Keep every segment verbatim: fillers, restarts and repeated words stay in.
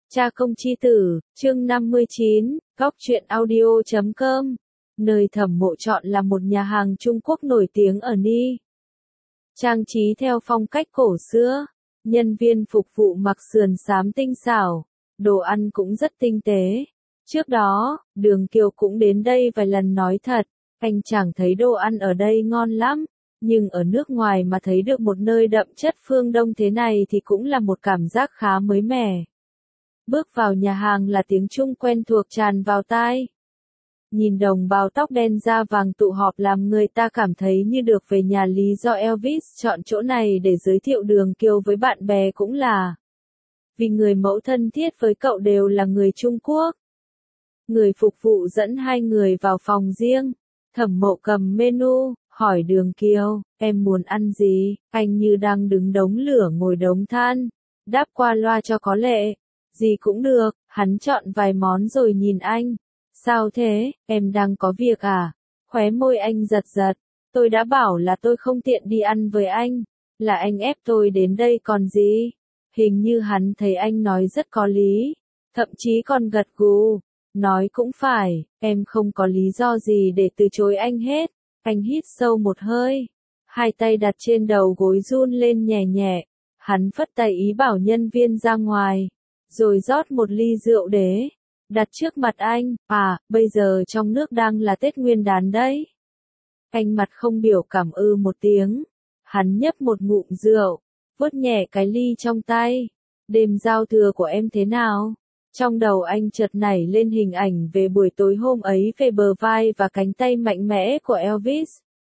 Cha công chi tử, chương năm mươi chín, góc truyện audio chấm com. Nơi Thẩm Mộ chọn là một nhà hàng Trung Quốc nổi tiếng ở Ni. Trang trí theo phong cách cổ xưa, nhân viên phục vụ mặc sườn xám tinh xảo, đồ ăn cũng rất tinh tế. Trước đó, Đường Kiều cũng đến đây vài lần nói thật, anh chẳng thấy đồ ăn ở đây ngon lắm, nhưng ở nước ngoài mà thấy được một nơi đậm chất phương Đông thế này thì cũng là một cảm giác khá mới mẻ. Bước vào nhà hàng là tiếng Trung quen thuộc tràn vào tai. Nhìn đồng bào tóc đen da vàng tụ họp làm người ta cảm thấy như được về nhà. Lý do Elvis chọn chỗ này để giới thiệu Đường Kiều với bạn bè cũng là vì người mẫu thân thiết với cậu đều là người Trung Quốc. Người phục vụ dẫn hai người vào phòng riêng. Thẩm Mộ cầm menu, hỏi Đường Kiều, em muốn ăn gì? Anh như đang đứng đống lửa ngồi đống than, đáp qua loa cho có lệ. Gì cũng được, hắn chọn vài món rồi nhìn anh. Sao thế, em đang có việc à? Khóe môi anh giật giật. Tôi đã bảo là tôi không tiện đi ăn với anh. Là anh ép tôi đến đây còn gì? Hình như hắn thấy anh nói rất có lý. Thậm chí còn gật gù. Nói cũng phải, em không có lý do gì để từ chối anh hết. Anh hít sâu một hơi. Hai tay đặt trên đầu gối run lên nhẹ nhẹ. Hắn phất tay ý bảo nhân viên ra ngoài. Rồi rót một ly rượu đế, đặt trước mặt anh, à, bây giờ trong nước đang là Tết Nguyên đán đấy. Anh mặt không biểu cảm ư một tiếng, hắn nhấp một ngụm rượu, vuốt nhẹ cái ly trong tay. Đêm giao thừa của em thế nào? Trong đầu anh chợt nảy lên hình ảnh về buổi tối hôm ấy về bờ vai và cánh tay mạnh mẽ của Elvis.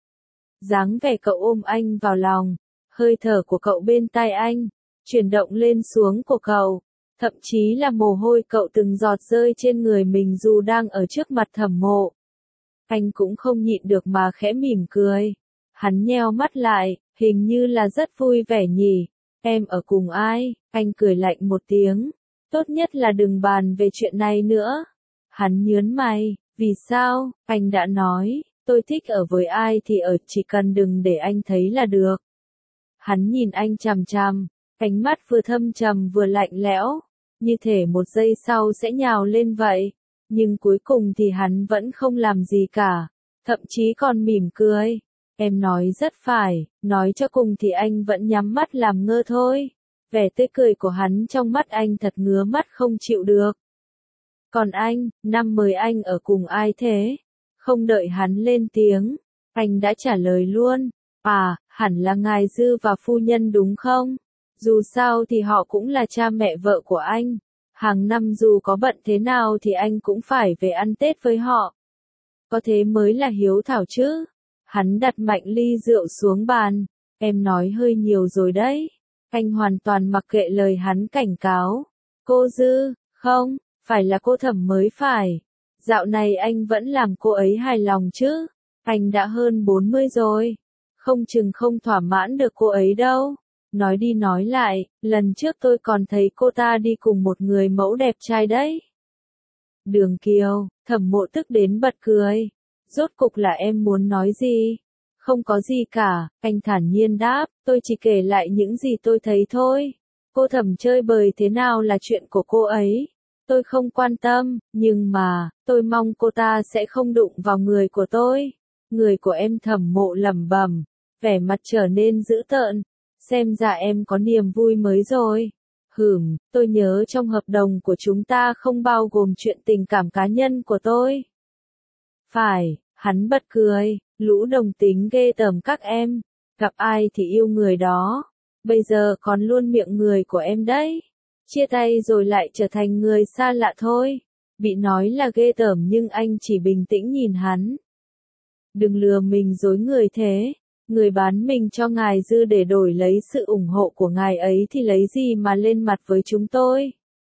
Dáng vẻ cậu ôm anh vào lòng, hơi thở của cậu bên tai anh, chuyển động lên xuống của cậu. Thậm chí là mồ hôi cậu từng giọt rơi trên người mình dù đang ở trước mặt Thẩm Mộ. Anh cũng không nhịn được mà khẽ mỉm cười. Hắn nheo mắt lại, hình như là rất vui vẻ nhỉ. Em ở cùng ai? Anh cười lạnh một tiếng. Tốt nhất là đừng bàn về chuyện này nữa. Hắn nhớn mày, vì sao? Anh đã nói, tôi thích ở với ai thì ở, chỉ cần đừng để anh thấy là được. Hắn nhìn anh chằm chằm, ánh mắt vừa thâm trầm vừa lạnh lẽo. Như thể một giây sau sẽ nhào lên vậy. Nhưng cuối cùng thì hắn vẫn không làm gì cả. Thậm chí còn mỉm cười. Em nói rất phải, nói cho cùng thì anh vẫn nhắm mắt làm ngơ thôi. Vẻ tươi cười của hắn trong mắt anh thật ngứa mắt không chịu được. Còn anh, năm mời anh ở cùng ai thế? Không đợi hắn lên tiếng, anh đã trả lời luôn. À, hẳn là ngài Dư và phu nhân đúng không? Dù sao thì họ cũng là cha mẹ vợ của anh. Hàng năm dù có bận thế nào thì anh cũng phải về ăn Tết với họ. Có thế mới là hiếu thảo chứ. Hắn đặt mạnh ly rượu xuống bàn. Em nói hơi nhiều rồi đấy. Anh hoàn toàn mặc kệ lời hắn cảnh cáo. Cô Dư, không, phải là cô Thẩm mới phải. Dạo này anh vẫn làm cô ấy hài lòng chứ. Anh đã hơn bốn mươi rồi. Không chừng không thỏa mãn được cô ấy đâu. Nói đi nói lại, lần trước tôi còn thấy cô ta đi cùng một người mẫu đẹp trai đấy. Đường Kiều, Thẩm Mộ tức đến bật cười. Rốt cục là em muốn nói gì? Không có gì cả, anh thản nhiên đáp, tôi chỉ kể lại những gì tôi thấy thôi. Cô Thẩm chơi bời thế nào là chuyện của cô ấy. Tôi không quan tâm, nhưng mà, tôi mong cô ta sẽ không đụng vào người của tôi. Người của em. Thẩm Mộ lẩm bẩm, vẻ mặt trở nên dữ tợn. Xem ra em có niềm vui mới rồi. Hửm, tôi nhớ trong hợp đồng của chúng ta không bao gồm chuyện tình cảm cá nhân của tôi. Phải, hắn bật cười, lũ đồng tính ghê tởm các em. Gặp ai thì yêu người đó. Bây giờ còn luôn miệng người của em đấy. Chia tay rồi lại trở thành người xa lạ thôi. Bị nói là ghê tởm nhưng anh chỉ bình tĩnh nhìn hắn. Đừng lừa mình dối người thế. Người bán mình cho ngài Dư để đổi lấy sự ủng hộ của ngài ấy thì lấy gì mà lên mặt với chúng tôi?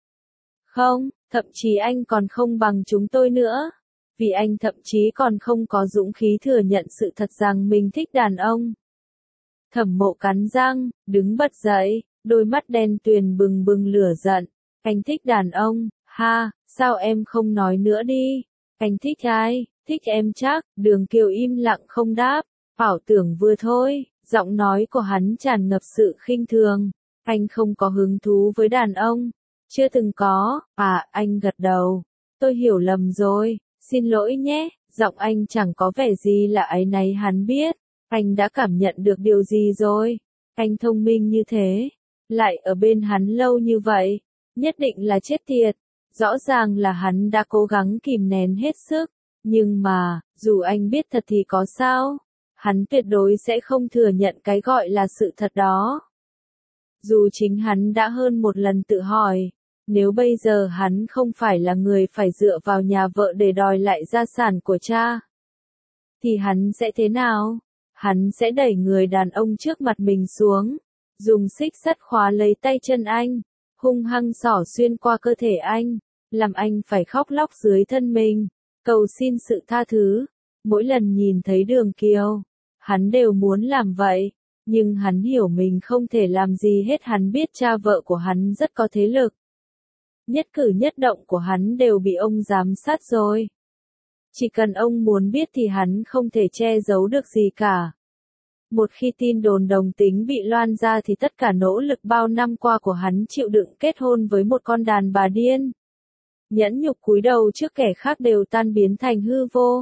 Không, thậm chí anh còn không bằng chúng tôi nữa. Vì anh thậm chí còn không có dũng khí thừa nhận sự thật rằng mình thích đàn ông. Thẩm Mộ cắn răng, đứng bật dậy, đôi mắt đen tuyền bừng bừng lửa giận. Anh thích đàn ông, ha, sao em không nói nữa đi? Anh thích ai? Thích em chắc. Đường Kiều im lặng không đáp. Ảo tưởng vừa thôi, giọng nói của hắn tràn ngập sự khinh thường. Anh không có hứng thú với đàn ông. Chưa từng có, à, anh gật đầu. Tôi hiểu lầm rồi, xin lỗi nhé, giọng anh chẳng có vẻ gì là áy náy hắn biết. Anh đã cảm nhận được điều gì rồi? Anh thông minh như thế, lại ở bên hắn lâu như vậy, nhất định là chết tiệt. Rõ ràng là hắn đã cố gắng kìm nén hết sức, nhưng mà, dù anh biết thật thì có sao? Hắn tuyệt đối sẽ không thừa nhận cái gọi là sự thật đó. Dù chính hắn đã hơn một lần tự hỏi, nếu bây giờ hắn không phải là người phải dựa vào nhà vợ để đòi lại gia sản của cha, thì hắn sẽ thế nào? Hắn sẽ đẩy người đàn ông trước mặt mình xuống, dùng xích sắt khóa lấy tay chân anh, hung hăng xỏ xuyên qua cơ thể anh, làm anh phải khóc lóc dưới thân mình, cầu xin sự tha thứ. Mỗi lần nhìn thấy Đường Kiều, hắn đều muốn làm vậy, nhưng hắn hiểu mình không thể làm gì hết. Hắn biết cha vợ của hắn rất có thế lực. Nhất cử nhất động của hắn đều bị ông giám sát rồi. Chỉ cần ông muốn biết thì hắn không thể che giấu được gì cả. Một khi tin đồn đồng tính bị loan ra thì tất cả nỗ lực bao năm qua của hắn chịu đựng kết hôn với một con đàn bà điên, nhẫn nhục cúi đầu trước kẻ khác đều tan biến thành hư vô.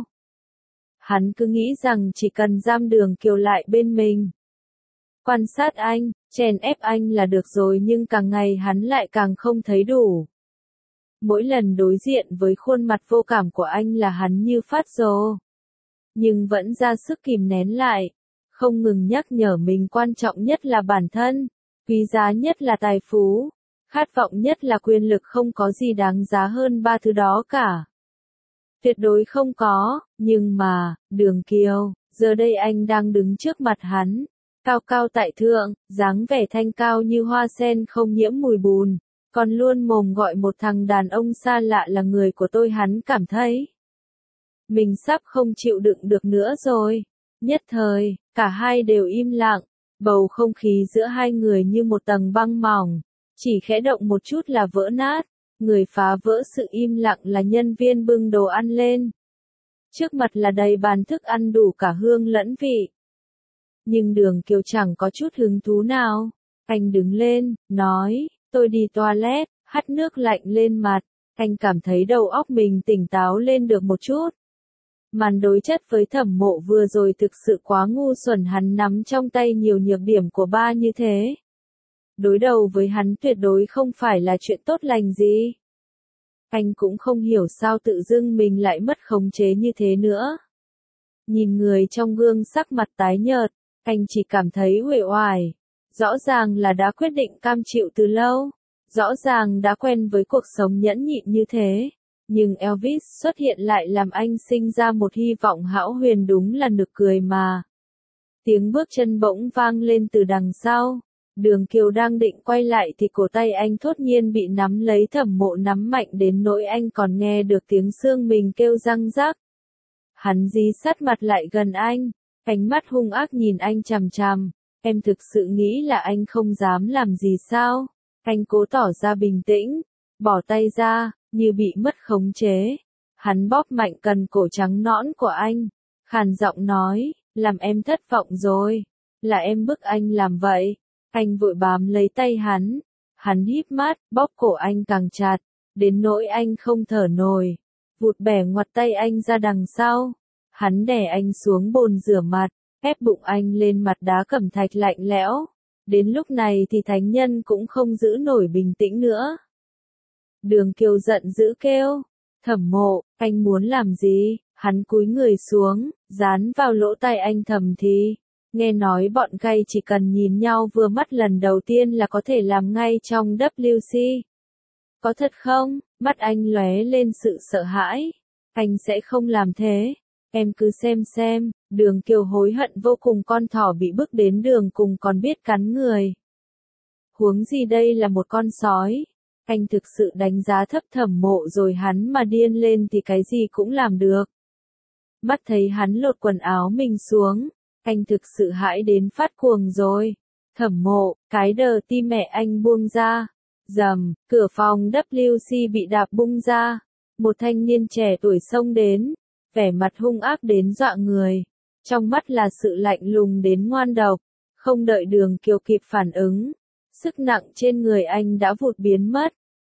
Hắn cứ nghĩ rằng chỉ cần giam Đường Kiều lại bên mình, quan sát anh, chèn ép anh là được rồi, nhưng càng ngày hắn lại càng không thấy đủ. Mỗi lần đối diện với khuôn mặt vô cảm của anh là hắn như phát rồ, nhưng vẫn ra sức kìm nén lại, không ngừng nhắc nhở mình quan trọng nhất là bản thân, quý giá nhất là tài phú, khát vọng nhất là quyền lực, không có gì đáng giá hơn ba thứ đó cả. Tuyệt đối không có, nhưng mà, Đường Kiều, giờ đây anh đang đứng trước mặt hắn, cao cao tại thượng, dáng vẻ thanh cao như hoa sen không nhiễm mùi bùn, còn luôn mồm gọi một thằng đàn ông xa lạ là người của tôi. Hắn cảm thấy mình sắp không chịu đựng được nữa rồi. Nhất thời, cả hai đều im lặng, bầu không khí giữa hai người như một tầng băng mỏng, chỉ khẽ động một chút là vỡ nát. Người phá vỡ sự im lặng là nhân viên bưng đồ ăn lên. Trước mặt là đầy bàn thức ăn đủ cả hương lẫn vị. Nhưng Đường Kiều chẳng có chút hứng thú nào. Anh đứng lên, nói, tôi đi toilet, hắt nước lạnh lên mặt. Anh cảm thấy đầu óc mình tỉnh táo lên được một chút. Màn đối chất với Thẩm Mộ vừa rồi thực sự quá ngu xuẩn. Hắn nắm trong tay nhiều nhược điểm của ba như thế. Đối đầu với hắn tuyệt đối không phải là chuyện tốt lành gì. Anh cũng không hiểu sao tự dưng mình lại mất khống chế như thế nữa. Nhìn người trong gương sắc mặt tái nhợt, anh chỉ cảm thấy uể oải. Rõ ràng là đã quyết định cam chịu từ lâu. Rõ ràng đã quen với cuộc sống nhẫn nhịn như thế. Nhưng Elvis xuất hiện lại làm anh sinh ra một hy vọng hão huyền, đúng là nực cười mà. Tiếng bước chân bỗng vang lên từ đằng sau. Đường Kiều đang định quay lại thì cổ tay anh thốt nhiên bị nắm lấy. Thẩm Mộ nắm mạnh đến nỗi anh còn nghe được tiếng xương mình kêu răng rắc. Hắn dí sát mặt lại gần anh, ánh mắt hung ác nhìn anh chằm chằm. Em thực sự nghĩ là anh không dám làm gì sao? Anh cố tỏ ra bình tĩnh, bỏ tay ra, như bị mất khống chế. Hắn bóp mạnh cần cổ trắng nõn của anh, khàn giọng nói, làm em thất vọng rồi, là em bức anh làm vậy. Anh vội bám lấy tay hắn, hắn híp mắt, bóp cổ anh càng chặt, đến nỗi anh không thở nổi, vụt bẻ ngoặt tay anh ra đằng sau. Hắn đè anh xuống bồn rửa mặt, ép bụng anh lên mặt đá cẩm thạch lạnh lẽo. Đến lúc này thì thánh nhân cũng không giữ nổi bình tĩnh nữa. Đường Kiều giận dữ kêu, Thẩm Mộ, anh muốn làm gì? Hắn cúi người xuống, dán vào lỗ tai anh thầm thì. Nghe nói bọn gay chỉ cần nhìn nhau vừa mắt lần đầu tiên là có thể làm ngay trong W C. Có thật không? Mắt anh lóe lên sự sợ hãi. Anh sẽ không làm thế. Em cứ xem xem. Đường Kiều hối hận vô cùng, con thỏ bị bước đến đường cùng còn biết cắn người. Huống gì đây là một con sói. Anh thực sự đánh giá thấp Thẩm Mộ rồi. Hắn mà điên lên thì cái gì cũng làm được. Mắt thấy hắn lột quần áo mình xuống, anh thực sự hãi đến phát cuồng rồi. Thẩm Mộ, cái đờ ti mẹ anh buông ra. Rầm, cửa phòng W C bị đạp bung ra. Một thanh niên trẻ tuổi xông đến, vẻ mặt hung ác đến dọa người. Trong mắt là sự lạnh lùng đến ngoan độc. Không đợi Đường Kiều kịp phản ứng, sức nặng trên người anh đã vụt biến mất.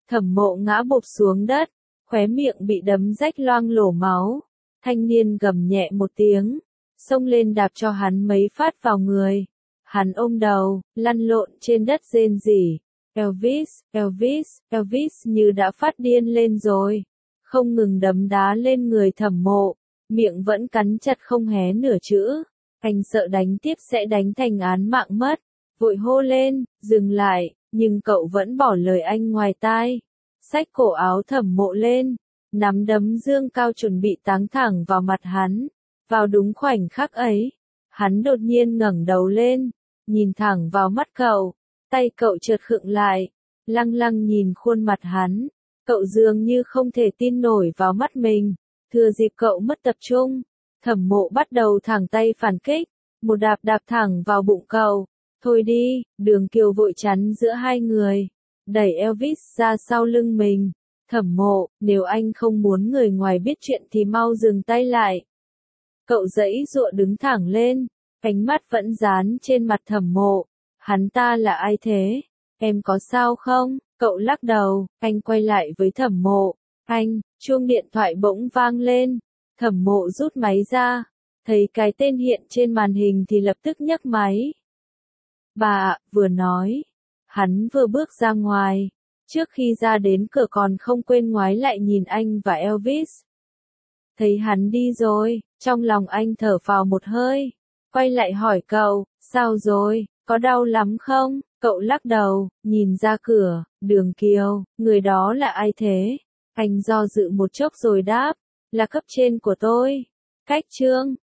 Thẩm Mộ ngã bộp xuống đất, khóe miệng bị đấm rách loang lổ máu. Thanh niên gầm nhẹ một tiếng, xông lên đạp cho hắn mấy phát vào người. Hắn ôm đầu, lăn lộn trên đất rên rỉ. Elvis, Elvis, Elvis như đã phát điên lên rồi. Không ngừng đấm đá lên người Thẩm Mộ, miệng vẫn cắn chặt không hé nửa chữ. Anh sợ đánh tiếp sẽ đánh thành án mạng mất. Vội hô lên, dừng lại, nhưng cậu vẫn bỏ lời anh ngoài tai. Xách cổ áo Thẩm Mộ lên, nắm đấm dương cao chuẩn bị táng thẳng vào mặt hắn. Vào đúng khoảnh khắc ấy, hắn đột nhiên ngẩng đầu lên, nhìn thẳng vào mắt cậu, tay cậu chợt khựng lại, lăng lăng nhìn khuôn mặt hắn. Cậu dường như không thể tin nổi vào mắt mình, thừa dịp cậu mất tập trung, Thẩm Mộ bắt đầu thẳng tay phản kích, một đạp đạp thẳng vào bụng cậu. Thôi đi, Đường Kiều vội chắn giữa hai người, đẩy Elvis ra sau lưng mình. Thẩm Mộ, nếu anh không muốn người ngoài biết chuyện thì mau dừng tay lại. Cậu giãy giụa đứng thẳng lên, ánh mắt vẫn dán trên mặt Thẩm Mộ. Hắn ta là ai thế? Em có sao không? Cậu lắc đầu, anh quay lại với Thẩm Mộ. Anh, chuông điện thoại bỗng vang lên. Thẩm Mộ rút máy ra, thấy cái tên hiện trên màn hình thì lập tức nhấc máy. Bà, vừa nói. Hắn vừa bước ra ngoài. Trước khi ra đến cửa còn không quên ngoái lại nhìn anh và Elvis. Thấy hắn đi rồi, trong lòng anh thở phào một hơi. Quay lại hỏi cậu, sao rồi, có đau lắm không? Cậu lắc đầu, nhìn ra cửa. Đường Kiều, người đó là ai thế? Anh do dự một chốc rồi đáp, là cấp trên của tôi. Cách Trương,